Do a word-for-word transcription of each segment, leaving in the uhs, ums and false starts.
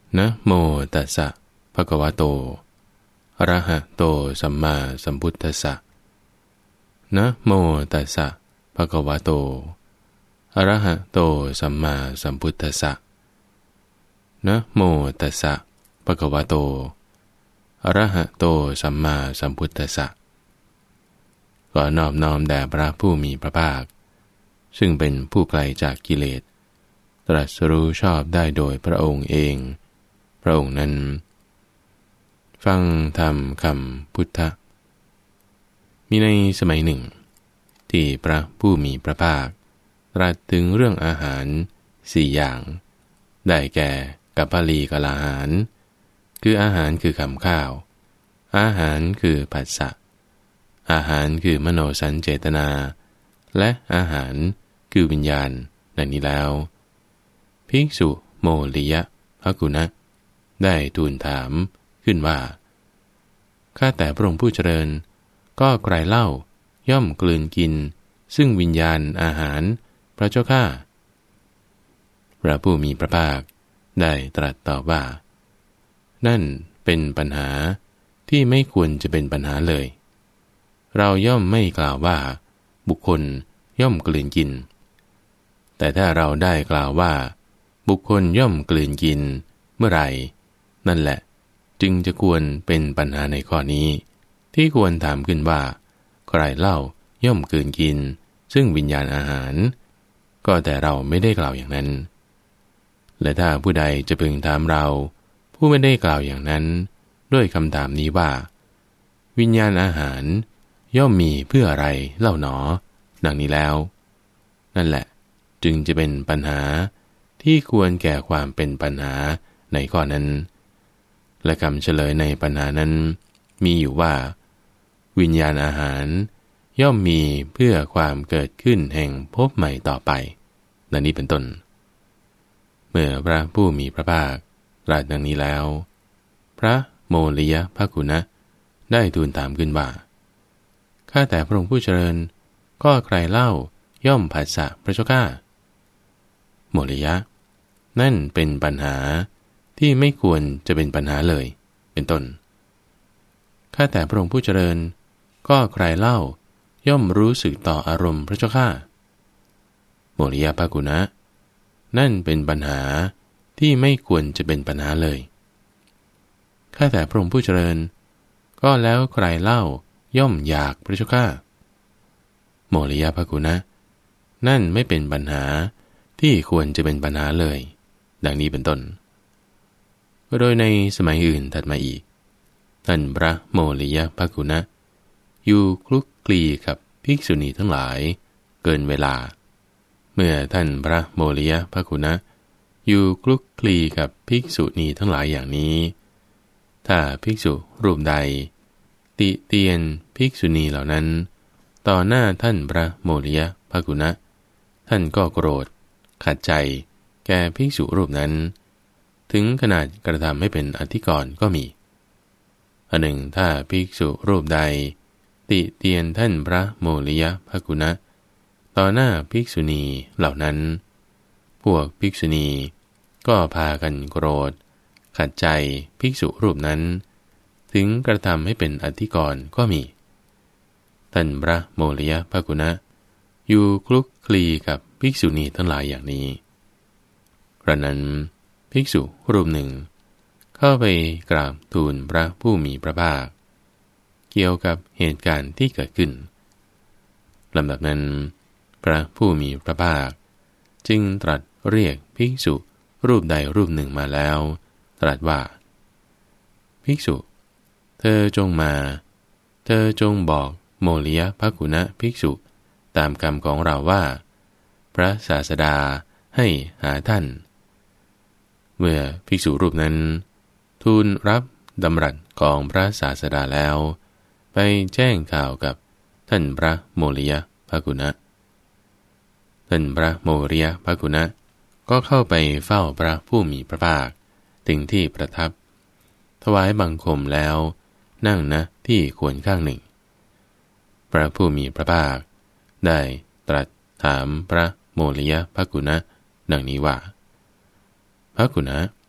นะโมตัสสะภะคะวะโตอะระหะโตสัมมาสัมพุทธัสสะนะโมตัสสะภะคะวะโตอะระหะโตสัมมาสัมพุทธัสสะนะโมตัสสะภะคะวะโตอะระหะโตสัมมาสัมพุทธัสสะขอนอบน้อมแด่พระผู้มีพระภาคซึ่งเป็นผู้ไกลจากกิเลสตรัสรู้ชอบได้โดยพระองค์เองพระองค์นั้นฟังธรรมคำพุทธะมีในสมัยหนึ่งที่พระผู้มีพระภาคตรัสถึงเรื่องอาหารสี่อย่างได้แก่กัปปลีกลาหารคืออาหารคือคำข้าวอาหารคือผัสสะอาหารคือมโนสัญเจตนาและอาหารคือวิญญาณดังนี้แล้วภิกษุโมลิยะภกุณะได้ทูลถามขึ้นว่าข้าแต่พระองค์ผู้เจริญก็ใครเล่าย่อมกลืนกินซึ่งวิญญาณอาหารพระเจ้าข้าพระผู้มีพระภาคได้ตรัสตอบว่านั่นเป็นปัญหาที่ไม่ควรจะเป็นปัญหาเลยเราย่อมไม่กล่าวว่าบุคคลย่อมกลืนกินแต่ถ้าเราได้กล่าวว่าบุคคลย่อมกลืนกินเมื่อไหร่นั่นแหละจึงจะควรเป็นปัญหาในข้อนี้ที่ควรถามขึ้นว่าใครเล่าย่อมกลืนกินซึ่งวิญญาณอาหารก็แต่เราไม่ได้กล่าวอย่างนั้นและถ้าผู้ใดจะพึงถามเราผู้ไม่ได้กล่าวอย่างนั้นด้วยคำถามนี้ว่าวิญญาณอาหารย่อมมีเพื่ออะไรเล่าหนอดังนี้แล้วนั่นแหละจึงจะเป็นปัญหาที่ควรแก่ความเป็นปัญหาในข้อนั้นและคำเฉลยในปัญหานั้นมีอยู่ว่าวิญญาณอาหารย่อมมีเพื่อความเกิดขึ้นแห่งภพใหม่ต่อไปดังนี้เป็นต้นเมื่อพระผู้มีพระภาคตรัสดังนี้แล้วพระโมลิยะภกุณะได้ทูลถามขึ้นว่าข้าแต่พระองค์ผู้เจริญก็ใครเล่าย่อมผัสสะพระเจ้าข้าโมลิยะนั่นเป็นปัญหาที่ไม่ควรจะเป็นปัญหาเลยเป็นต้นข้าแต่พระองค์ผู้เจริญก็ใครเล่าย่อมรู้สึกต่ออารมณ์พระเจ้าข้าโมลิยะภกุณะนั่นเป็นปัญหาที่ไม่ควรจะเป็นปัญหาเลยข้าแต่พระองค์ผู้เจริญก็แล้วใครเล่าย่อมอยากพระเจ้าข้าโมลิยะภกุณะนั่นไม่เป็นปัญหาที่ควรจะเป็นปัญหาเลยดังนี้เป็นต้นโดยในสมัยอื่นถัดมาอีกท่านพระโมลิยะภกุณะอยู่คลุกคลีกับภิกษุณีทั้งหลายเกินเวลาเมื่อท่านพระโมลิยะภกุณะอยู่คลุกคลีกับภิกษุณีทั้งหลายอย่างนี้ถ้าภิกษุรูปใดติเตียนภิกษุณีเหล่านั้นต่อหน้าท่านพระโมลิยะภกุณะท่านก็โกรธขัดใจแก่ภิกษุรูปนั้นถึงขนาดกระทำให้เป็นอธิกรณ์ก็มีอันหนึ่งถ้าภิกษุรูปใดติเตียนท่านพระโมลิยะภกุณะต่อหน้าภิกษุณีเหล่านั้นพวกภิกษุณีก็พากันโกรธขัดใจภิกษุรูปนั้นถึงกระทำให้เป็นอธิกรณ์ก็มีท่านพระโมลิยะภกุณะอยู่คลุกคลีกับภิกษุณีทั้งหลายอย่างนี้ครั้งนั้นภิกษุรูปหนึ่งเข้าไปกราบทูลพระผู้มีพระภาคเกี่ยวกับเหตุการณ์ที่เกิดขึ้นลำดับนั้นพระผู้มีพระภาคจึงตรัสเรียกภิกษุรูปใดรูปหนึ่งมาแล้วตรัสว่าภิกษุเธอจงมาเธอจงบอกโมลิยะภกุณะภิกษุตามคำของเราว่าพระศาสดาให้หาท่านเมื่อภิกษุรูปนั้นทูลรับดำรัสของพระศาสดาแล้วไปแจ้งข่าวกับท่านพระโมลิยะภกุณะท่านพระโมลิยะภกุณะก็เข้าไปเฝ้าพระผู้มีพระภาคถึงที่ประทับถวายบังคมแล้วนั่งณที่ควรข้างหนึ่งพระผู้มีพระภาคได้ตรัสถามพระโมลิยะภกุณะดังนี้ว่าภกุณะ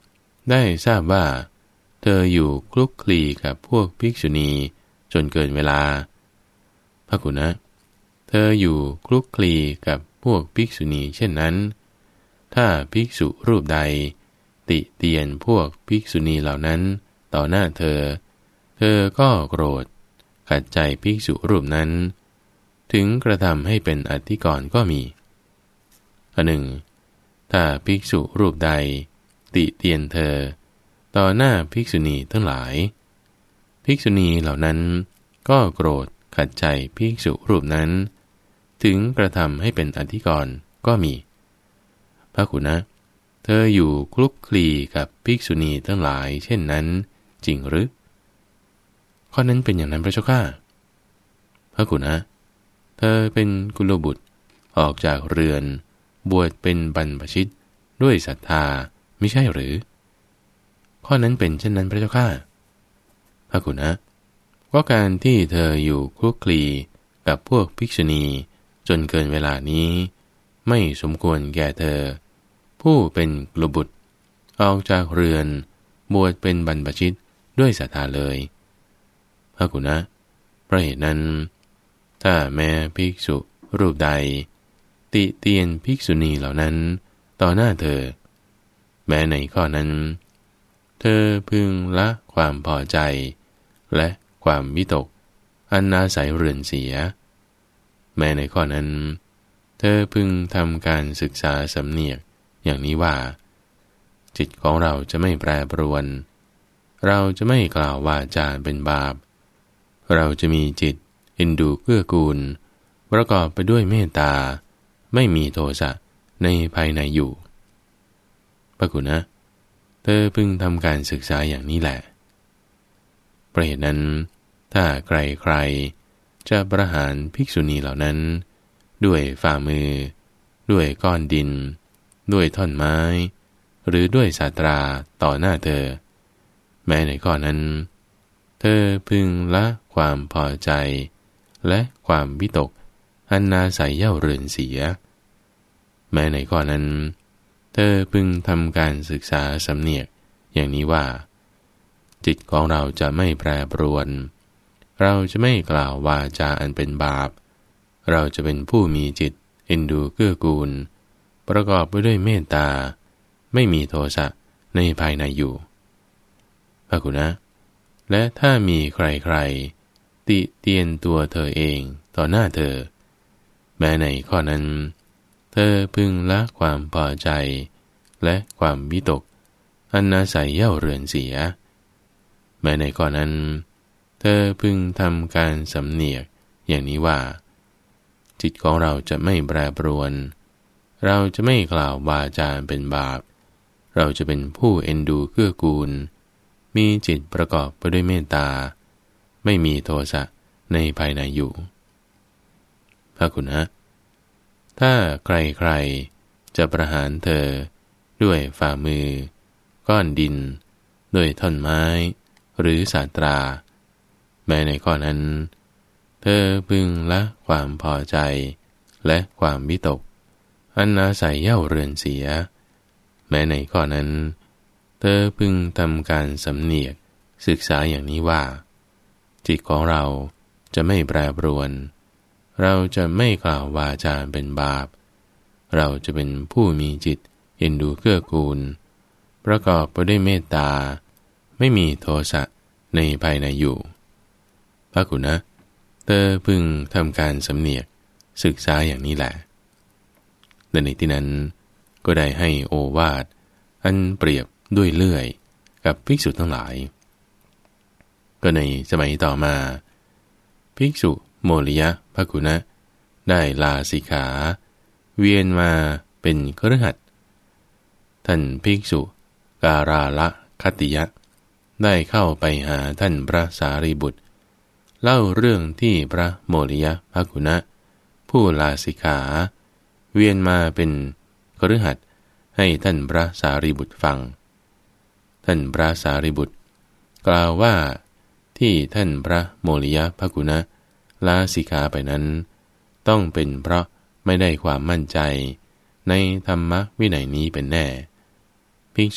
ได้ทราบว่าเธออยู่คลุกคลีกับพวกภิกษุณีจนเกินเวลาพระกุณะเธออยู่คลุกคลีกับพวกภิกษุณีเช่นนั้นถ้าภิกษุรูปใดติเตียนพวกภิกษุณีเหล่านั้นต่อหน้าเธอเธอก็โกรธขัดใจภิกษุรูปนั้นถึงกระทำให้เป็นอธิกรณ์ก็มีอันหนึ่งถ้าภิกษุรูปใดติเตียนเธอต่อหน้าภิกษุณีทั้งหลายภิกษุณีเหล่านั้นก็โกรธขัดใจภิกษุรูปนั้นถึงกระทำให้เป็นอธิกรณ์ก็มีพระกุณะเธออยู่คลุกคลีกับภิกษุณีทั้งหลายเช่นนั้นจริงหรือข้อนั้นเป็นอย่างนั้นพระเจ้าข้าพระกุณะเธอเป็นกุลบุตรออกจากเรือนบวชเป็นบรรพชิตด้วยศรัทธาไม่ใช่หรือข้อนั้นเป็นเช่นนั้นพระเจ้าข้าพระกุณะก็การที่เธออยู่คลุกคลีกับพวกภิกษุณีจนเกินเวลานี้ไม่สมควรแก่เธอผู้เป็นกุลบุตรออกจากเรือนบวชเป็นบรรพชิตด้วยศรัทธาเลยพระกุณะเพราะเหตุนั้นถ้าแม้ภิกษุรูปใดติเตียนภิกษุณีเหล่านั้นต่อหน้าเธอแม้ในข้อนั้นเธอพึงละความพอใจและความวิตกอันอาศัยเรือนเสียแม้ในข้อนั้นเธอพึงทำการศึกษาสำเนียกอย่างนี้ว่าจิตของเราจะไม่แปรปรวนเราจะไม่กล่าววาจาเป็นบาปเราจะมีจิตเอ็นดูเกื้อกูลประกอบไปด้วยเมตตาไม่มีโทสะในภายในอยู่พระกุณะเธอพึงทำการศึกษาอย่างนี้แหละเพราะเหตุนั้นถ้าใครๆจะประหารภิกษุณีเหล่านั้นด้วยฝ่ามือด้วยก้อนดินด้วยท่อนไม้หรือด้วยสาตราต่อหน้าเธอแม้ในข้อนั้นเธอพึงละความพอใจและความวิตกอันอาศัยเย่าเรือนเสียแม้ในข้อนั้นเธอพึงทำการศึกษาสำเนียกอย่างนี้ว่าจิตของเราจะไม่แปรปรวนเราจะไม่กล่าววาจาอันเป็นบาปเราจะเป็นผู้มีจิตเอ็นดูเกื้อกูลประกอบไปด้วยเมตตาไม่มีโทสะในภายในอยู่พระกุณะและถ้ามีใครๆติเตียนตัวเธอเองต่อหน้าเธอแม้ในข้อนั้นเธอพึงละความพอใจและความวิตกอันอาศัยเย่าเรือนเสียแม้ในข้อนั้นเธอพึงทำการสำเนียกอย่างนี้ว่าจิตของเราจะไม่แปรปรวนเราจะไม่กล่าววาจาเป็นบาปเราจะเป็นผู้เอ็นดูเกื้อกูลมีจิตประกอบไปด้วยเมตตาไม่มีโทสะในภายในอยู่พระกุณะถ้าใครๆจะประหารเธอด้วยฝ่ามือก้อนดินด้วยท่อนไม้หรือสาตราแม้ในข้อนั้นเธอพึงละความพอใจและความวิตกอันอาศัยเย่าเรือนเสียแม้ในข้อนั้นเธอพึงทำการสำเนียกศึกษาอย่างนี้ว่าจิตของเราจะไม่แปรปรวนเราจะไม่กล่าววาจาเป็นบาปเราจะเป็นผู้มีจิตเอ็นดูเกื้อกูลประกอบไปด้วยเมตตาไม่มีโทสะในภายในอยู่พระกุณะเธอพึงทำการสำเนียกศึกษาอย่างนี้แหละและในที่นั้นก็ได้ให้โอวาทอันเปรียบด้วยเลื่อยกับภิกษุทั้งหลายก็ในสมัยต่อมาภิกษุโมลิยะภกุณะได้ลาสิกขาเวียนมาเป็นคฤหัสถ์ท่านภิกษุการาละคัตติยะได้เข้าไปหาท่านพระสารีบุตรเล่าเรื่องที่พระโมลิยะภกุณะผู้ลาสิกขาเวียนมาเป็นคฤหัสถ์ให้ท่านพระสารีบุตรฟังท่านพระสารีบุตรกล่าวว่าที่ท่านพระโมลิยะภกุณะลาสิกขาไปนั้นต้องเป็นเพราะไม่ได้ความมั่นใจในธรรมวินัยนี้เป็นแน่ภิกษุ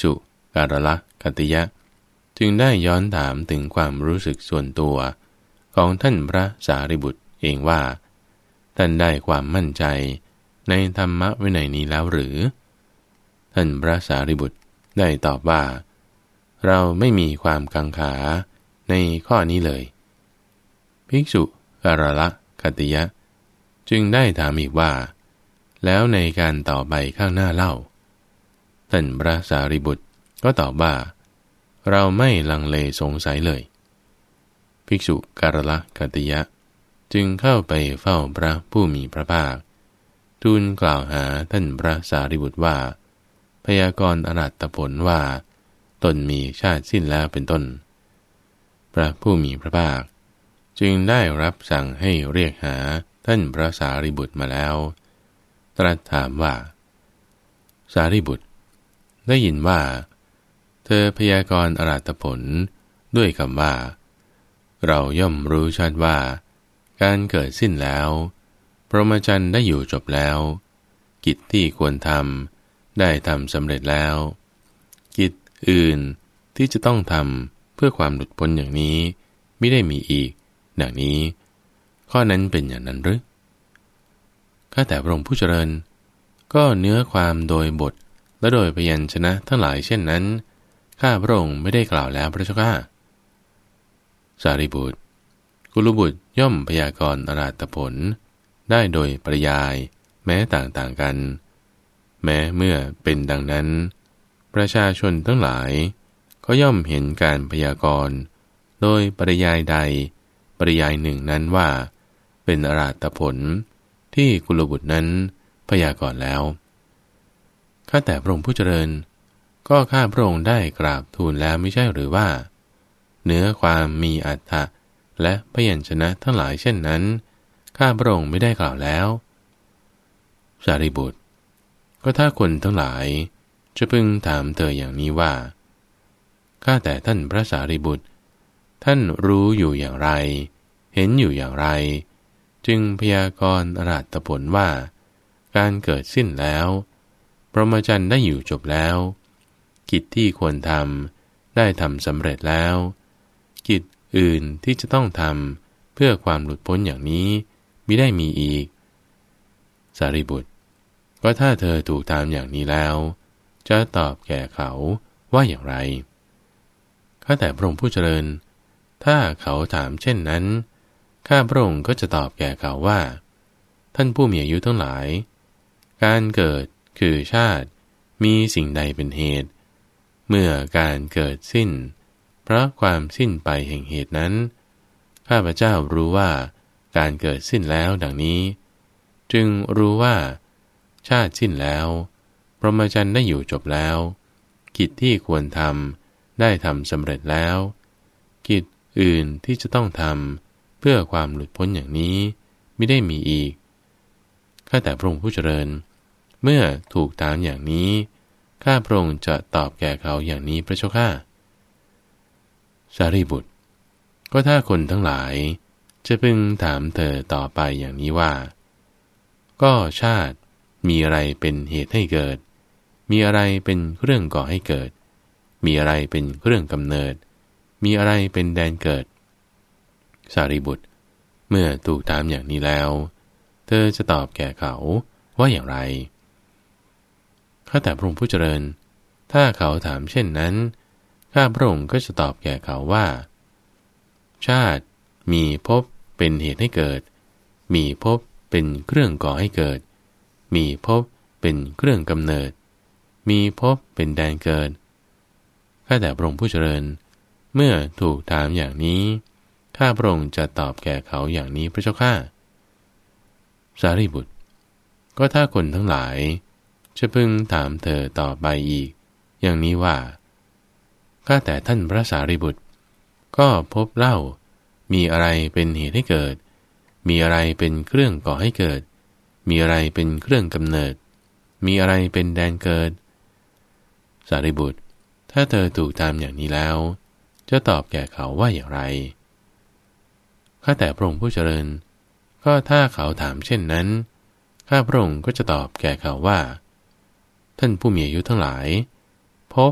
การละกัตติยะจึงได้ย้อนถามถึงความรู้สึกส่วนตัวของท่านพระสารีบุตรเองว่าท่านได้ความมั่นใจในธรรมวินัยนี้แล้วหรือท่านพระสารีบุตรได้ตอบว่าเราไม่มีความกังขาในข้อนี้เลยภิกษุการละกัตติยะจึงได้ถามอีกว่าแล้วในการต่อไปข้างหน้าเล่าท่านพระสารีบุตรก็ตอบว่าเราไม่ลังเลสงสัยเลยภิกษุการละกัตติยะจึงเข้าไปเฝ้าพระผู้มีพระภาคทูลกล่าวหาท่านพระสารีบุตรว่าพยากรณ์อรหัตผลว่าตนมีชาติสิ้นแล้วเป็นต้นพระผู้มีพระภาคจึงได้รับสั่งให้เรียกหาท่านพระสารีบุตรมาแล้วตรัสถามว่าสารีบุตรได้ยินว่าเธอพยากรณ์อรหัตผลด้วยคำว่าเราย่อมรู้ชัดว่าการเกิดสิ้นแล้วพรหมจรรย์ได้อยู่จบแล้วกิจที่ควรทำได้ทำสำเร็จแล้วกิจอื่นที่จะต้องทำเพื่อความหลุดพ้นอย่างนี้ไม่ได้มีอีกดังนี้ข้อนั้นเป็นอย่างนั้นหรือข้าแต่พระองค์ผู้เจริญก็เนื้อความโดยบทและโดยพยัญชนะทั้งหลายเช่นนั้นข้าพระองค์ไม่ได้กล่าวแล้วพระเจ้าข้าสารีบุตรกุลบุตรย่อมพยากรณ์อรหัตผลได้โดยปริยายแม้ต่างๆกันแม้เมื่อเป็นดังนั้นประชาชนทั้งหลายก็ย่อมเห็นการพยากรณ์โดยปริยายใดปริยายหนึ่งนั้นว่าเป็นอรหัตผลที่กุลบุตรนั้นพยากรณ์แล้วข้าแต่พระองค์ผู้เจริญก็ข้าพระองค์ได้กราบทูลแล้วไม่ใช่หรือว่าเนื้อความมีอรรถะและพยัญชนะทั้งหลายเช่นนั้นข้าพระองค์ไม่ได้กล่าวแล้วสารีบุตรก็ถ้าคนทั้งหลายจะพึงถามเธออย่างนี้ว่าข้าแต่ท่านพระสารีบุตรท่านรู้อยู่อย่างไรเห็นอยู่อย่างไรจึงพยากรณ์อรหัตผลว่าการเกิดสิ้นแล้วพรหมจรรย์ได้อยู่จบแล้วกิจที่ควรทำได้ทำสำเร็จแล้วกิจอื่นที่จะต้องทำเพื่อความหลุดพ้นอย่างนี้มิได้มีอีกสารีบุตรก็ถ้าเธอถูกถามอย่างนี้แล้วจะตอบแก่เขาว่าอย่างไรข้าแต่พระองค์ผู้เจริญถ้าเขาถามเช่นนั้นข้าพระองค์ก็จะตอบแก่เขาว่าท่านผู้มีอายุทั้งหลายการเกิดคือชาติมีสิ่งใดเป็นเหตุเมื่อการเกิดสิ้นเพราะความสิ้นไปแห่งเหตุนั้นข้าพเจ้ารู้ว่าการเกิดสิ้นแล้วดังนี้จึงรู้ว่าชาติสิ้นแล้วพรหมจรรย์ได้อยู่จบแล้วกิจที่ควรทำได้ทำสำเร็จแล้วกิจอื่นที่จะต้องทำเพื่อความหลุดพ้นอย่างนี้ไม่ได้มีอีกข้าแต่พระองค์ผู้เจริญเมื่อถูกถามอย่างนี้ข้าพระองค์จะตอบแก่เขาอย่างนี้พระเจ้าข้าสารีบุตรก็ถ้าคนทั้งหลายจะพึงถามเธอต่อไปอย่างนี้ว่าก็ชาติมีอะไรเป็นเหตุให้เกิดมีอะไรเป็นเครื่องก่อให้เกิดมีอะไรเป็นเครื่องกำเนิดมีอะไรเป็นแดนเกิดสารีบุตรเมื่อถูกถามอย่างนี้แล้วเธอจะตอบแก่เขาว่าอย่างไรข้าแต่พระองค์ผู้เจริญถ้าเขาถามเช่นนั้นข้าพระองค์ก็จะตอบแก่เขาว่าชาติมีภพเป็นเหตุให้เกิดมีภพเป็นเครื่องก่อให้เกิดมีภพเป็นเครื่องกำเนิดมีภพเป็นแดนเกิดข้าแต่พระองค์ผู้เจริญเมื่อถูกถามอย่างนี้ข้าพระองค์จะตอบแก่เขาอย่างนี้พระเจ้าข้าสารีบุตรก็ถ้าคนทั้งหลายจะพึงถามเธอต่อไปอีกอย่างนี้ว่าข้าแต่ท่านพระสารีบุตรก็พบเล่ามีอะไรเป็นเหตุให้เกิดมีอะไรเป็นเครื่องก่อให้เกิดมีอะไรเป็นเครื่องกำเนิดมีอะไรเป็นแดนเกิดสารีบุตรถ้าเธอถูกถามอย่างนี้แล้วจะตอบแก่เขาว่าอย่างไรข้าแต่พระองค์ผู้เจริญก็ถ้าเขาถามเช่นนั้นข้าพระองค์ก็จะตอบแก่เขาว่าท่านผู้มีอายุทั้งหลายภพ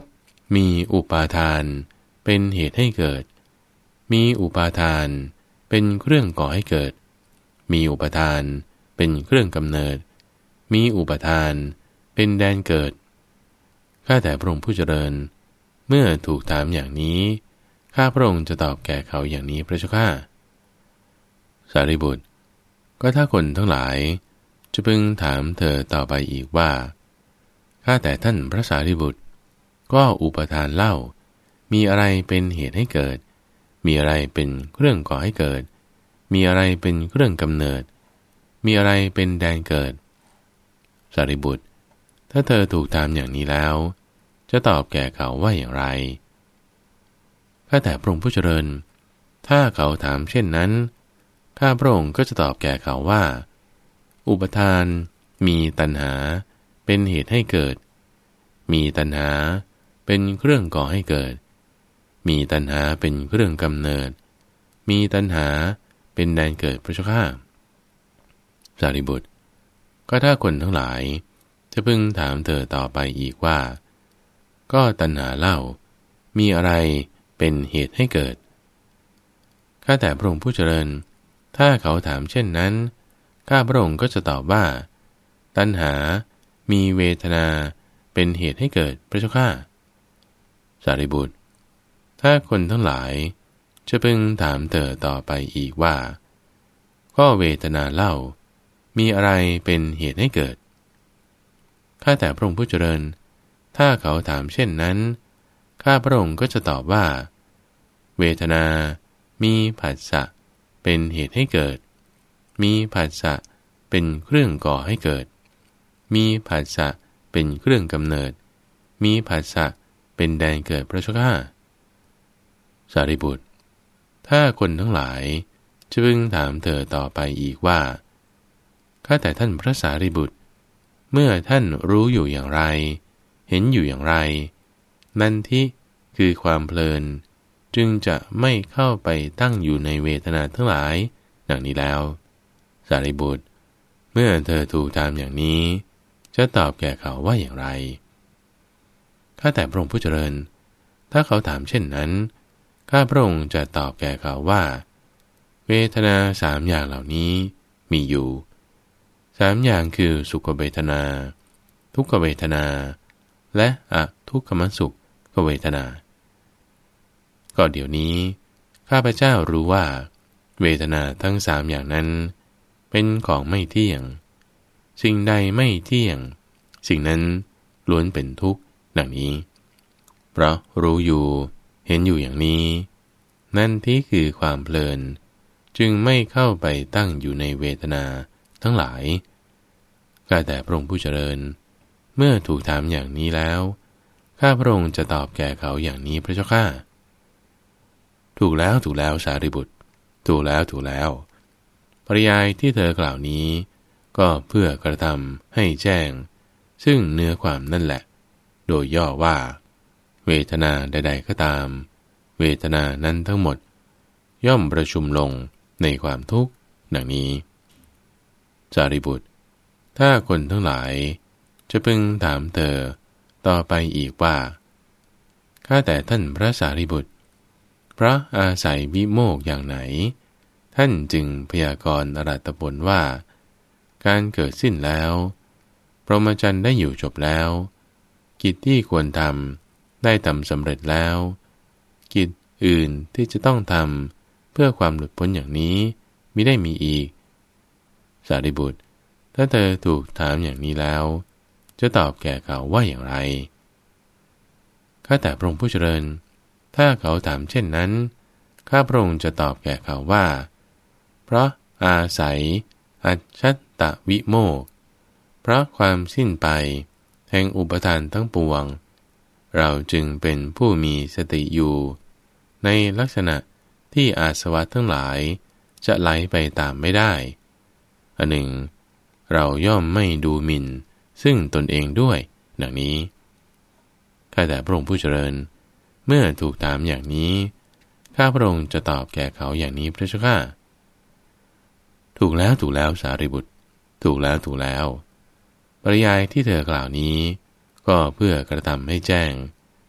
มีอุปาทานเป็นเหตุให้เกิดมีอุปาทานเป็นเครื่องก่อให้เกิดมีอุปาทานเป็นเครื่องกำเนิดมีอุปาทานเป็นแดนเกิดข้าแต่พระองค์ผู้เจริญเมื่อถูกถามอย่างนี้ข้าพระองค์จะตอบแก่เขาอย่างนี้พระเจ้าข้าสารีบุตรก็ถ้าคนทั้งหลายจะพึงถามเธอต่อไปอีกว่าข้าแต่ท่านพระสารีบุตรก็อุปทานเล่ามีอะไรเป็นเหตุให้เกิดมีอะไรเป็นเครื่องก่อให้เกิดมีอะไรเป็นเครื่องกำเนิดมีอะไรเป็นแดนเกิดสารีบุตรถ้าเธอถูกถามอย่างนี้แล้วจะตอบแก่เขาว่าอย่างไรข้าแต่พระองค์ผู้เจริญถ้าเขาถามเช่นนั้นข้าพระองค์ก็จะตอบแก่เขาว่าอุปทานมีตัณหาเป็นเหตุให้เกิดมีตัณหาเป็นเครื่องก่อให้เกิดมีตัณหาเป็นเครื่องกำเนิดมีตัณหาเป็นแดนเกิดพระเจ้าข้าสารีบุตรก็ถ้าคนทั้งหลายจะพึงถามเธอต่อไปอีกว่าก็ตัณหาเล่ามีอะไรเป็นเหตุให้เกิดข้าแต่พระองค์ผู้เจริญถ้าเขาถามเช่นนั้นข้าพระองค์ก็จะตอบว่าตัณหามีเวทนาเป็นเหตุให้เกิดพระเจ้าข้าสารีบุตรถ้าคนทั้งหลายจะพึงถามเธอต่อไปอีกว่าก็เวทนาเล่ามีอะไรเป็นเหตุให้เกิดข้าแต่พระองค์ผู้เจริญถ้าเขาถามเช่นนั้นข้าพระองค์ก็จะตอบว่าเวทนามีผัสสะเป็นเหตุให้เกิดมีผัสสะเป็นเครื่องก่อให้เกิดมีผัสสะเป็นเครื่องกำเนิดมีผัสสะเป็นแดนเกิดพระเจ้าข้าสารีบุตรถ้าคนทั้งหลายจะพึงถามเธอต่อไปอีกว่าข้าแต่ท่านพระสารีบุตรเมื่อท่านรู้อยู่อย่างไรเห็นอยู่อย่างไรนันทิคือความเพลินจึงจะไม่เข้าไปตั้งอยู่ในเวทนาทั้งหลายดังนี้แล้วสารีบุตรเมื่อเธอถูกถามอย่างนี้จะตอบแก่เขาว่าอย่างไรข้าแต่พระองค์ผู้เจริญถ้าเขาถามเช่นนั้นข้าพระองค์จะตอบแก่เขาว่าเวทนาสามอย่างเหล่านี้มีอยู่สามอย่างคือสุขเวทนาทุกขเวทนาและอทุกขมสุขเวทนาก็เดี๋ยวนี้ข้าพเจ้ารู้ว่าเวทนาทั้งสามอย่างนั้นเป็นของไม่เที่ยงสิ่งใดไม่เที่ยงสิ่งนั้นล้วนเป็นทุกข์ดังนี้เพราะรู้อยู่เห็นอยู่อย่างนี้นั่นที่คือความเพลินจึงไม่เข้าไปตั้งอยู่ในเวทนาทั้งหลายข้าแต่พระองค์ผู้เจริญเมื่อถูกถามอย่างนี้แล้วข้าพระองค์จะตอบแก่เขาอย่างนี้พระเจ้าข้าถูกแล้วถูกแล้วสารีบุตรถูกแล้วถูกแล้วปริยายที่เธอกล่าวนี้ก็เพื่อกระทำให้แจ้งซึ่งเนื้อความนั่นแหละโดยย่อว่าเวทนาใดๆก็ตามเวทนานั้นทั้งหมดย่อมประชุมลงในความทุกข์ดังนี้สารีบุตรถ้าคนทั้งหลายจะพึงถามเธอต่อไปอีกว่าข้าแต่ท่านพระสารีบุตรเพราะอาศัยวิโมกข์อย่างไหนท่านจึงพยากรณ์อรหัตผลว่าการเกิดสิ้นแล้วพรหมจรรย์ได้อยู่จบแล้วกิจที่ควรทำได้ทำสำเร็จแล้วกิจอื่นที่จะต้องทำเพื่อความหลุดพ้นอย่างนี้มิได้มีอีกสารีบุตรถ้าเธอถูกถามอย่างนี้แล้วจะตอบแก่เขาว่าอย่างไรข้าแต่พระองค์ผู้เจริญถ้าเขาถามเช่นนั้นข้าพระองค์จะตอบแก่เขาว่าเพราะอาศัยอัจฉัตตวิโมกข์เพราะความสิ้นไปแห่งอุปทานทั้งปวงเราจึงเป็นผู้มีสติอยู่ในลักษณะที่อาสวะทั้งหลายจะไหลไปตามไม่ได้อันหนึ่งเราย่อมไม่ดูหมิ่นซึ่งตนเองด้วยดังนี้ข้าแต่พระองค์ผู้เจริญเมื่อถูกถามอย่างนี้ข้าพระองค์จะตอบแก่เขาอย่างนี้พระเจ้าข้าถูกแล้วถูกแล้วสารีบุตรถูกแล้วถูกแล้วปริยายที่เธอกล่าวนี้ก็เพื่อกระทำให้แจ้ง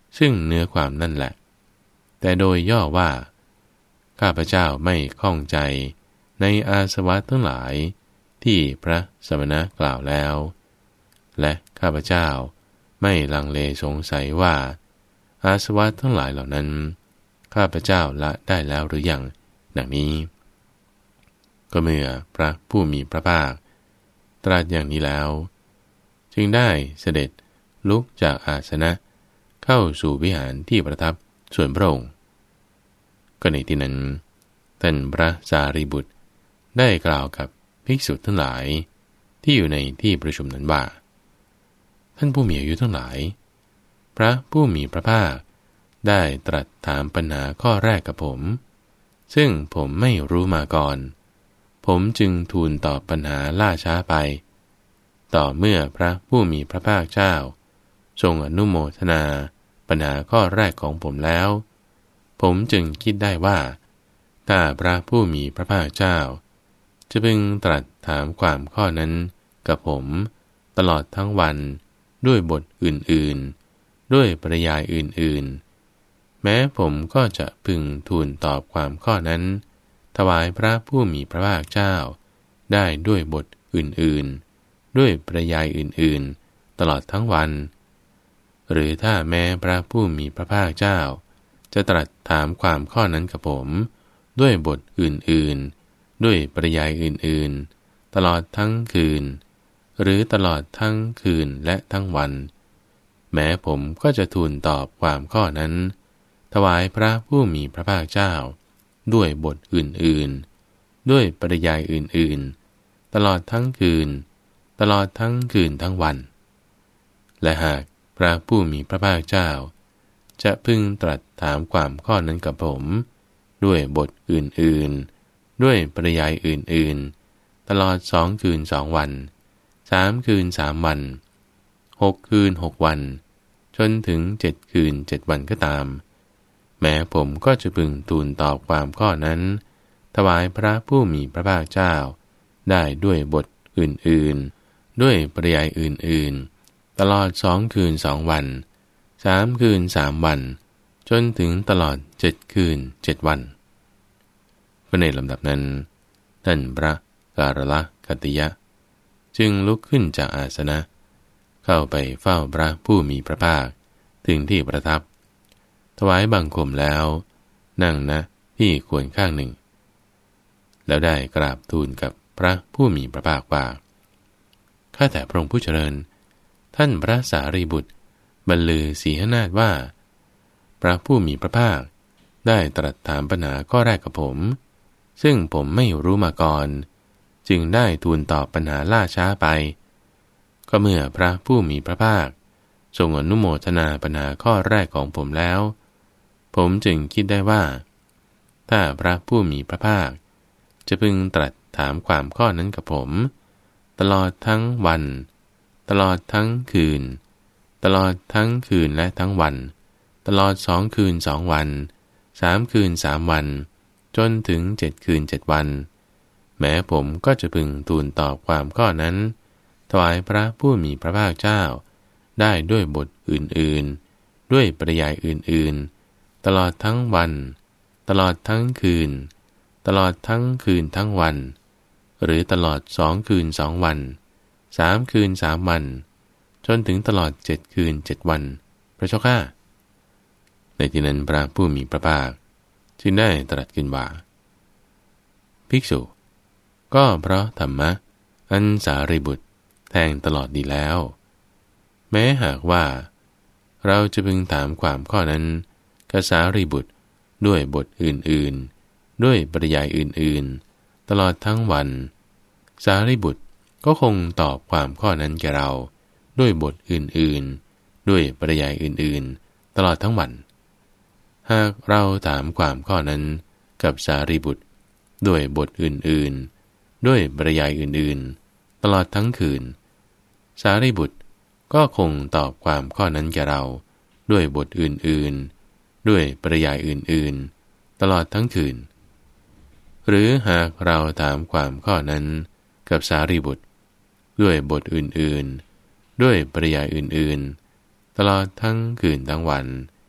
ซึ่งเนื้อความนั่นแหละแต่โดยย่อว่าข้าพเจ้าไม่ข้องใจในอาสวะทั้งหลายที่พระสมณะกล่าวแล้วและข้าพเจ้าไม่ลังเลสงสัยว่าอาสวะทั้งหลายเหล่านั้นข้าพเจ้าละได้แล้วหรือยังดังนี้ก็เมื่อพระผู้มีพระภาคตรัสอย่างนี้แล้วจึงได้เสด็จลุกจากอาสนะเข้าสู่วิหารที่ประทับส่วนพระองค์ก็ในที่นั้นท่านพระสารีบุตรได้กล่าวกับภิกษุทั้งหลายที่อยู่ในที่ประชุมนั้นว่าท่านผู้มีอายุทั้งหลายพระผู้มีพระภาคได้ตรัสถามปัญหาข้อแรกกับผมซึ่งผมไม่รู้มาก่อนผมจึงทูลตอบปัญหาล่าช้าไปต่อเมื่อพระผู้มีพระภาคเจ้าทรงอนุโมทนาปัญหาข้อแรกของผมแล้วผมจึงคิดได้ว่าถ้าพระผู้มีพระภาคเจ้าจะพึงตรัสถามความข้อนั้นกับผมตลอดทั้งวันด้วยบทอื่นๆด้วยปริยายอื่นๆแม้ผมก็จะพึงทูลตอบความข้อนั้นถวายพระผู้มีพระภาคเจ้าได้ด้วยบทอื่นๆด้วยปริยายอื่นๆตลอดทั้งวันหรือถ้าแม้พระผู้มีพระภาคเจ้าจะตรัสถามความข้อนั้นกับผมด้วยบทอื่นๆด้วยปริยายอื่นๆตลอดทั้งคืนหรือตลอดทั้งคืนและทั้งวันแม้ผมก็จะทูลตอบความข้อนั้นถวายพระผู้มีพระภาคเจ้าด้วยบทอื่นๆด้วยปริยายอื่นๆตลอดทั้งคืนตลอดทั้งคืนทั้งวันและหากพระผู้มีพระภาคเจ้าจะพึงตรัสถามความข้อนั้นกับผมด้วยบทอื่นๆด้วยปริยายอื่นๆตลอดสองคืนสองวันสามคืนสามวันหกคืนหกวันจนถึงเจ็ดคืนเจ็ดวันก็ตามแม้ผมก็จะพึงทูลตอบความข้อนั้นถวายพระผู้มีพระภาคเจ้าได้ด้วยบทอื่นๆด้วยปริยายอื่นๆตลอดสองคืนสองวันสามคืนสามวันจนถึงตลอดเจ็ดคืนเจ็ดวันก็ในลำดับนั้นท่านพระการละกัตติยะจึงลุกขึ้นจากอาสนะเข้าไปเฝ้าพระผู้มีพระภาคถึงที่ประทับถวายบังคมแล้วนั่งณที่ควรข้างหนึ่งแล้วได้กราบทูลกับพระผู้มีพระภาคว่าข้าแต่พระองค์ผู้เจริญท่านพระสารีบุตรบรรลือสีหนาฏว่าพระผู้มีพระภาคได้ตรัสถามปัญหาข้อแรกกับผมซึ่งผมไม่รู้มาก่อนจึงได้ทูลตอบปัญหาล่าช้าไปก็เมื่อพระผู้มีพระภาคทรงอนุโมทนาปัญหาข้อแรกของผมแล้วผมจึงคิดได้ว่าถ้าพระผู้มีพระภาคจะพึงตรัสถามความข้อนั้นกับผมตลอดทั้งวันตลอดทั้งคืนตลอดทั้งคืนและทั้งวันตลอดสองคืนสองวันสามคืนสามวันจนถึงเจ็ดคืนเจ็ดวันแม้ผมก็จะพึงทูลตอบความข้อนั้นถวายพระผู้มีพระภาคเจ้าได้ด้วยบทอื่นๆด้วยปริยายอื่นๆตลอดทั้งวันตลอดทั้งคืนตลอดทั้งคืนทั้งวันหรือตลอดสองคืนสองวันสามคืนสามวันจนถึงตลอดเจ็ดคืนเจ็ดวันพระเจ้าข้าในที่นั้นพระผู้มีพระภาคจึงได้ตรัสขึ้นว่าภิกษุก็เพราะธรรมะอันสารีบุตรแทงตลอดดีแล้วแม้หากว่าเราจะพึงถามความข้อนั้นกับสารีบุตรด้วยบทอื่นๆด้วยปริยายอื่นๆตลอดทั้งวันสารีบุตรก็คงตอบความข้อนั้นแก่เราด้วยบทอื่นๆด้วยปริยายอื่นๆตลอดทั้งวันหากเราถามความข้อนั้นกับสารีบุตรด้วยบทอื่นๆด้วยปริยายอื่นๆตลอดทั้งคืนสารีบุตรก็คงตอบความข้อนั้นแก่เราด้วยบทอื่นๆด้วยปริยายอื่นๆตลอดทั้งคืนหรือหากเราถามความข้อนั้นกับสารีบุตรด้วยบทอื่นๆด้วยปริยายอื่นๆตลอดทั้งคืนทั้งวัน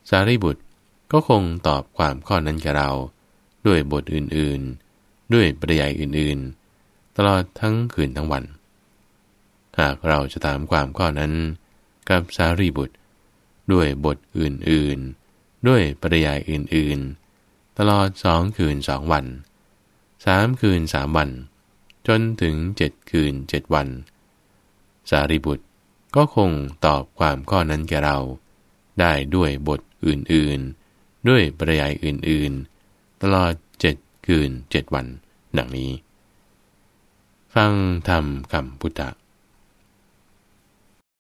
สารีบุตรก็คงตอบความข้อนั้นแก่เราด้วยบทอื่นๆด้วยปริยายอื่นๆตลอดทั้งคืนทั้งวันหากเราจะถามความข้อนั้นกับสารีบุตรด้วยบทอื่นๆด้วยปริยายอื่นๆตลอดสองคืนสองวันสามคืนสามวันจนถึงเจ็ดคืนเจ็ดวันสารีบุตรก็คงตอบความข้อนั้นแก่เราได้ด้วยบทอื่นๆด้วยปริยายอื่นๆตลอดเจ็ดคืนเจ็ดวันดังนี้ฟังธรรมคำพุทธ